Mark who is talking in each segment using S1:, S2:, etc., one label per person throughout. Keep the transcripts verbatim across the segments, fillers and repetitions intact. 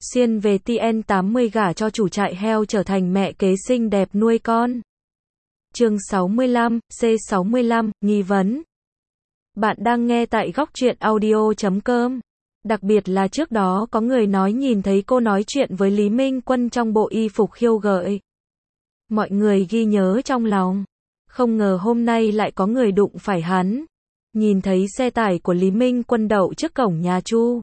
S1: Xuyên về T N tám mươi gả cho chủ trại heo trở thành mẹ kế xinh đẹp nuôi con. Chương sáu mươi lăm, C sáu mươi lăm, nghi vấn. Bạn đang nghe tại góc truyện audio chấm com. Đặc biệt là trước đó có người nói nhìn thấy cô nói chuyện với Lý Minh Quân trong bộ y phục khiêu gợi. Mọi người ghi nhớ trong lòng. Không ngờ hôm nay lại có người đụng phải hắn. Nhìn thấy xe tải của Lý Minh Quân đậu trước cổng nhà Chu.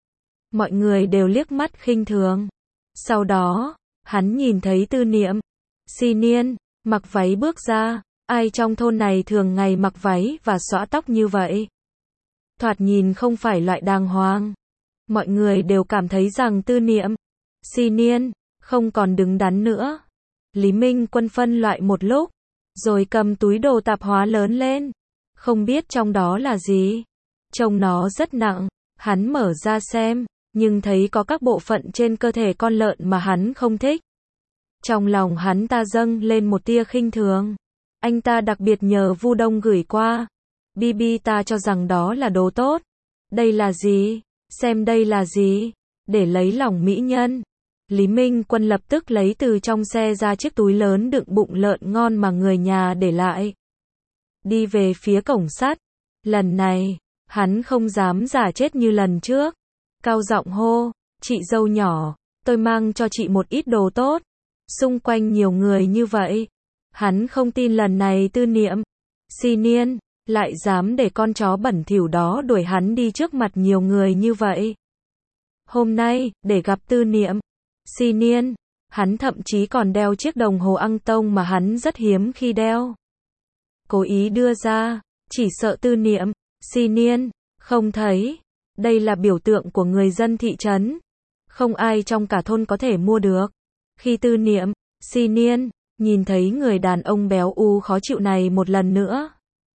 S1: Mọi người đều liếc mắt khinh thường. Sau đó, hắn nhìn thấy Tư Niệm, xi niên, mặc váy bước ra. Ai trong thôn này thường ngày mặc váy và xõa tóc như vậy? Thoạt nhìn không phải loại đàng hoàng. Mọi người đều cảm thấy rằng Tư Niệm, xi niên, không còn đứng đắn nữa. Lý Minh Quân phân loại một lúc, rồi cầm túi đồ tạp hóa lớn lên. Không biết trong đó là gì. Trông nó rất nặng. Hắn mở ra xem, nhưng thấy có các bộ phận trên cơ thể con lợn mà hắn không thích. Trong lòng hắn ta dâng lên một tia khinh thường. Anh ta đặc biệt nhờ Vu Đông gửi qua. Bibi ta cho rằng đó là đồ tốt. Đây là gì? Xem đây là gì? Để lấy lòng mỹ nhân. Lý Minh Quân lập tức lấy từ trong xe ra chiếc túi lớn đựng bụng lợn ngon mà người nhà để lại. Đi về phía cổng sắt. Lần này, hắn không dám giả chết như lần trước. Cao giọng hô, chị dâu nhỏ, tôi mang cho chị một ít đồ tốt. Xung quanh nhiều người như vậy. Hắn không tin lần này Tư Niệm, xi niên, lại dám để con chó bẩn thỉu đó đuổi hắn đi trước mặt nhiều người như vậy. Hôm nay, để gặp Tư Niệm, xi niên, hắn thậm chí còn đeo chiếc đồng hồ ăng tông mà hắn rất hiếm khi đeo. Cố ý đưa ra, chỉ sợ Tư Niệm, xi niên, không thấy. Đây là biểu tượng của người dân thị trấn. Không ai trong cả thôn có thể mua được. Khi Tư Niệm, xi niên, nhìn thấy người đàn ông béo u khó chịu này một lần nữa.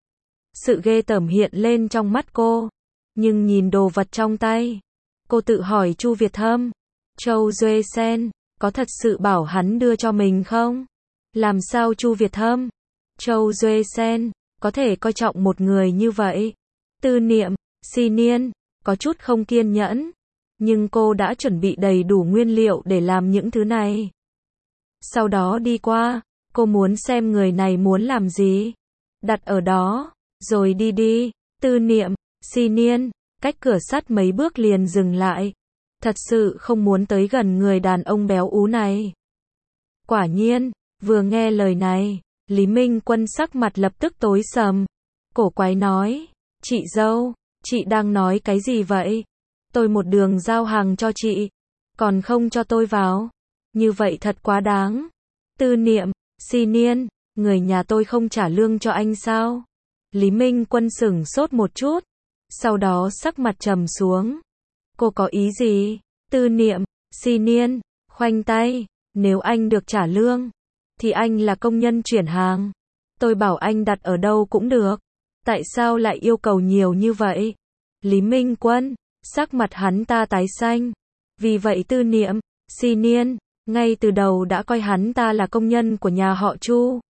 S1: Sự ghê tởm hiện lên trong mắt cô. Nhưng nhìn đồ vật trong tay. Cô tự hỏi Chu Việt Thâm, Châu Duệ Sen, có thật sự bảo hắn đưa cho mình không? Làm sao Chu Việt Thâm, Châu Duệ Sen, có thể coi trọng một người như vậy? Tư Niệm, xi niên, có chút không kiên nhẫn. Nhưng cô đã chuẩn bị đầy đủ nguyên liệu để làm những thứ này. Sau đó đi qua, cô muốn xem người này muốn làm gì. Đặt ở đó, rồi đi đi. Tư Niệm, xi niên, cách cửa sắt mấy bước liền dừng lại. Thật sự không muốn tới gần người đàn ông béo ú này. Quả nhiên, vừa nghe lời này, Lý Minh Quân sắc mặt lập tức tối sầm. Cổ quái nói, chị dâu, chị đang nói cái gì vậy? Tôi một đường giao hàng cho chị, còn không cho tôi vào. Như vậy thật quá đáng. Tư Niệm, xi niên, người nhà tôi không trả lương cho anh sao? Lý Minh Quân sửng sốt một chút, sau đó sắc mặt trầm xuống. Cô có ý gì? Tư Niệm, xi niên, khoanh tay, nếu anh được trả lương, thì anh là công nhân chuyển hàng. Tôi bảo anh đặt ở đâu cũng được. Tại sao lại yêu cầu nhiều như vậy? Lý Minh Quân, sắc mặt hắn ta tái xanh. Vì vậy Tư Niệm, xi niên, ngay từ đầu đã coi hắn ta là công nhân của nhà họ Chu.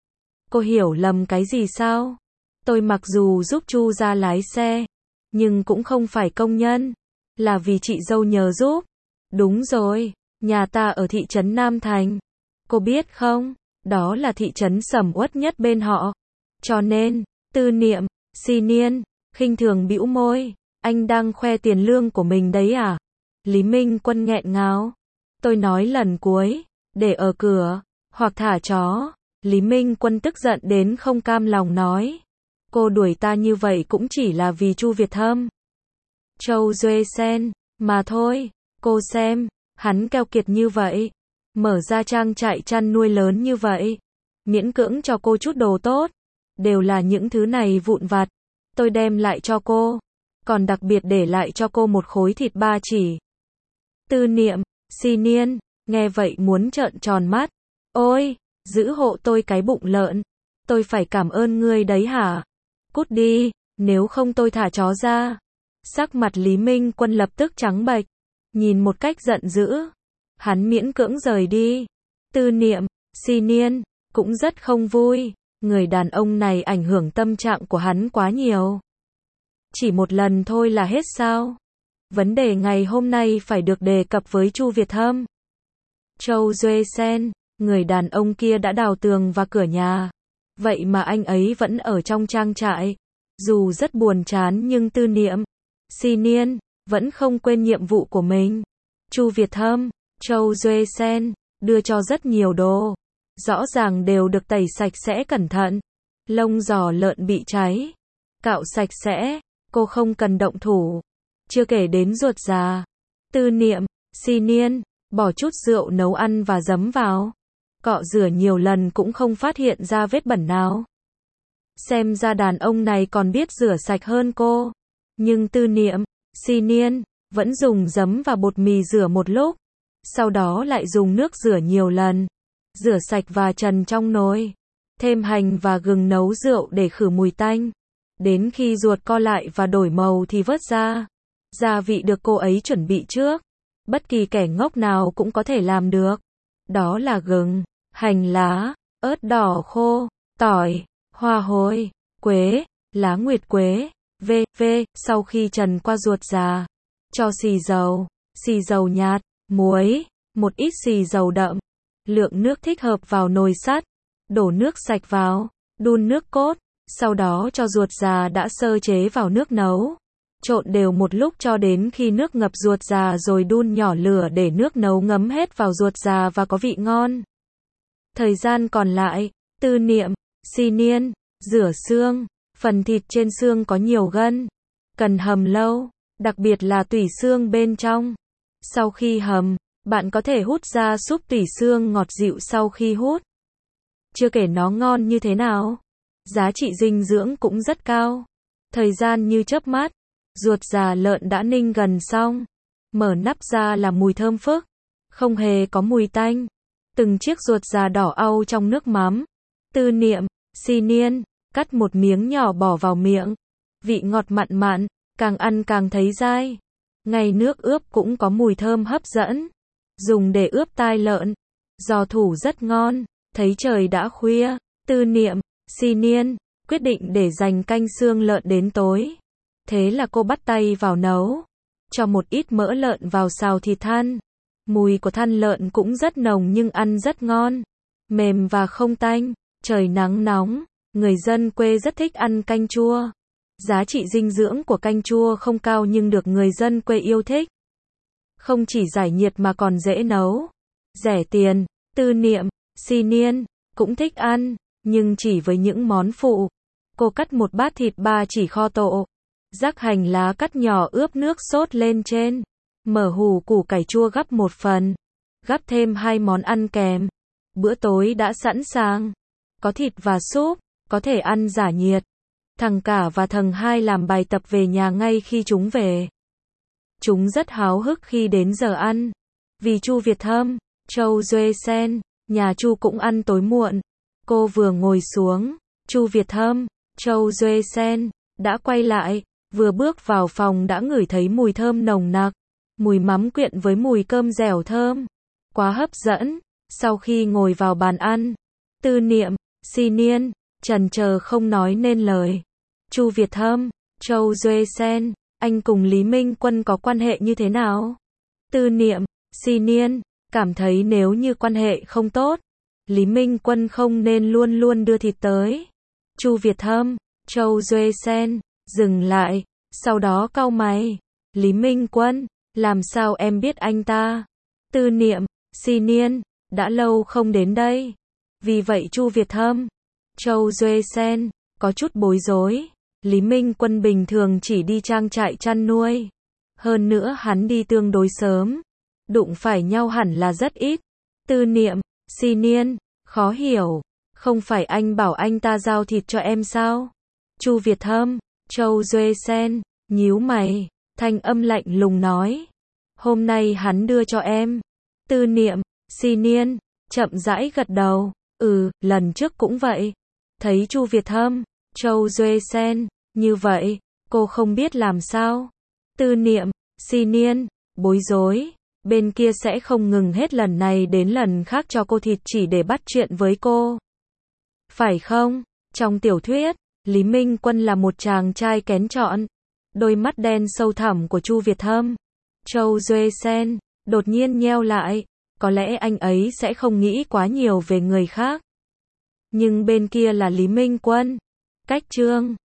S1: Cô hiểu lầm cái gì sao? Tôi mặc dù giúp Chu ra lái xe, nhưng cũng không phải công nhân. Là vì chị dâu nhờ giúp. Đúng rồi, nhà ta ở thị trấn Nam Thành. Cô biết không, đó là thị trấn sầm uất nhất bên họ. Cho nên, Tư Niệm, xi niên, khinh thường bĩu môi. Anh đang khoe tiền lương của mình đấy à? Lý Minh Quân nghẹn ngào. Tôi nói lần cuối, để ở cửa, hoặc thả chó. Lý Minh Quân tức giận đến không cam lòng nói. Cô đuổi ta như vậy cũng chỉ là vì Chu Việt Thâm, Châu Duệ Sen, mà thôi. Cô xem, hắn keo kiệt như vậy. Mở ra trang trại chăn nuôi lớn như vậy. Miễn cưỡng cho cô chút đồ tốt. Đều là những thứ này vụn vặt. Tôi đem lại cho cô. Còn đặc biệt để lại cho cô một khối thịt ba chỉ. Tư Niệm, xi niên, nghe vậy muốn trợn tròn mắt. Ôi, giữ hộ tôi cái bụng lợn. Tôi phải cảm ơn ngươi đấy hả? Cút đi, nếu không tôi thả chó ra. Sắc mặt Lý Minh Quân lập tức trắng bệch. Nhìn một cách giận dữ. Hắn miễn cưỡng rời đi. Tư Niệm, xi niên, cũng rất không vui. Người đàn ông này ảnh hưởng tâm trạng của hắn quá nhiều. Chỉ một lần thôi là hết sao? Vấn đề ngày hôm nay phải được đề cập với Chu Việt Thâm. Châu Duệ Sen, người đàn ông kia đã đào tường và cửa nhà. Vậy mà anh ấy vẫn ở trong trang trại. Dù rất buồn chán nhưng Tư Niệm, Si Niên, vẫn không quên nhiệm vụ của mình. Chu Việt Thâm, Châu Duệ Sen, đưa cho rất nhiều đồ. Rõ ràng đều được tẩy sạch sẽ cẩn thận. Lông giò lợn bị cháy, cạo sạch sẽ, cô không cần động thủ. Chưa kể đến ruột già. Tư Niệm, Si Niên, bỏ chút rượu nấu ăn và giấm vào. Cọ rửa nhiều lần cũng không phát hiện ra vết bẩn nào. Xem ra đàn ông này còn biết rửa sạch hơn cô. Nhưng Tư Niệm, Si Niên, vẫn dùng giấm và bột mì rửa một lúc. Sau đó lại dùng nước rửa nhiều lần. Rửa sạch và trần trong nồi. Thêm hành và gừng nấu rượu để khử mùi tanh. Đến khi ruột co lại và đổi màu thì vớt ra. Gia vị được cô ấy chuẩn bị trước. Bất kỳ kẻ ngốc nào cũng có thể làm được. Đó là gừng, hành lá, ớt đỏ khô, tỏi, hoa hồi, quế, lá nguyệt quế, v.v. Sau khi trần qua ruột già, cho xì dầu, xì dầu nhạt, muối, một ít xì dầu đậm. Lượng nước thích hợp vào nồi sắt. Đổ nước sạch vào, đun nước cốt. Sau đó cho ruột già đã sơ chế vào nước nấu. Trộn đều một lúc cho đến khi nước ngập ruột già rồi đun nhỏ lửa để nước nấu ngấm hết vào ruột già và có vị ngon. Thời gian còn lại, Tư Niệm, Si Niên, rửa xương. Phần thịt trên xương có nhiều gân. Cần hầm lâu, đặc biệt là tủy xương bên trong. Sau khi hầm, bạn có thể hút ra súp tủy xương ngọt dịu sau khi hút. Chưa kể nó ngon như thế nào. Giá trị dinh dưỡng cũng rất cao. Thời gian như chớp mắt. Ruột già lợn đã ninh gần xong. Mở nắp ra là mùi thơm phức. Không hề có mùi tanh. Từng chiếc ruột già đỏ au trong nước mắm. Tư Niệm, Si Niên, cắt một miếng nhỏ bỏ vào miệng. Vị ngọt mặn mặn, càng ăn càng thấy dai. Ngay nước ướp cũng có mùi thơm hấp dẫn. Dùng để ướp tai lợn. Giò thủ rất ngon. Thấy trời đã khuya, Tư Niệm, Si Niên, quyết định để dành canh xương lợn đến tối. Thế là cô bắt tay vào nấu. Cho một ít mỡ lợn vào xào thịt than. Mùi của than lợn cũng rất nồng nhưng ăn rất ngon. Mềm và không tanh. Trời nắng nóng, người dân quê rất thích ăn canh chua. Giá trị dinh dưỡng của canh chua không cao nhưng được người dân quê yêu thích. Không chỉ giải nhiệt mà còn dễ nấu. Rẻ tiền, Tư Niệm, Si Niên, cũng thích ăn, nhưng chỉ với những món phụ. Cô cắt một bát thịt ba chỉ kho tộ. Rắc hành lá cắt nhỏ ướp nước sốt lên trên. Mở hủ củ cải chua gắp một phần. Gắp thêm hai món ăn kèm. Bữa tối đã sẵn sàng. Có thịt và súp, có thể ăn giải nhiệt. Thằng cả và thằng hai làm bài tập về nhà ngay khi chúng về. Chúng rất háo hức khi đến giờ ăn. Vì Chu Việt Thâm, Châu Duệ Sen, nhà Chu cũng ăn tối muộn. Cô vừa ngồi xuống, Chu Việt Thâm, Châu Duệ Sen, đã quay lại, vừa bước vào phòng đã ngửi thấy mùi thơm nồng nặc. Mùi mắm quyện với mùi cơm dẻo thơm. Quá hấp dẫn. Sau khi ngồi vào bàn ăn, Tư Niệm, Si Niên, chần chờ không nói nên lời. Chu Việt Thâm, Châu Duệ Sen, anh cùng Lý Minh Quân có quan hệ như thế nào? Tư Niệm, Si Niên, cảm thấy nếu như quan hệ không tốt, Lý Minh Quân không nên luôn luôn đưa thịt tới. Chu Việt Thâm, Châu Duệ Sen, dừng lại, sau đó cau mày. Lý Minh Quân, làm sao em biết anh ta? Tư Niệm, Si Niên, đã lâu không đến đây. Vì vậy Chu Việt Thâm, Châu Duệ Sen, có chút bối rối. Lý Minh Quân bình thường chỉ đi trang trại chăn nuôi. Hơn nữa hắn đi tương đối sớm. Đụng phải nhau hẳn là rất ít. Tư Niệm, Si Niên, khó hiểu. Không phải anh bảo anh ta giao thịt cho em sao? Chu Việt Thâm, Châu Duệ Sen, nhíu mày, thanh âm lạnh lùng nói. Hôm nay hắn đưa cho em. Tư Niệm, Si Niên, chậm rãi gật đầu. Ừ, lần trước cũng vậy. Thấy Chu Việt Thâm, Châu Duệ Sen, như vậy, cô không biết làm sao. Tư Niệm, Si Niên, bối rối. Bên kia sẽ không ngừng hết lần này đến lần khác cho cô thịt chỉ để bắt chuyện với cô. Phải không? Trong tiểu thuyết, Lý Minh Quân là một chàng trai kén chọn. Đôi mắt đen sâu thẳm của Chu Việt Thâm Châu Duệ Sen đột nhiên nheo lại, có lẽ anh ấy sẽ không nghĩ quá nhiều về người khác. Nhưng bên kia là Lý Minh Quân. Cách chương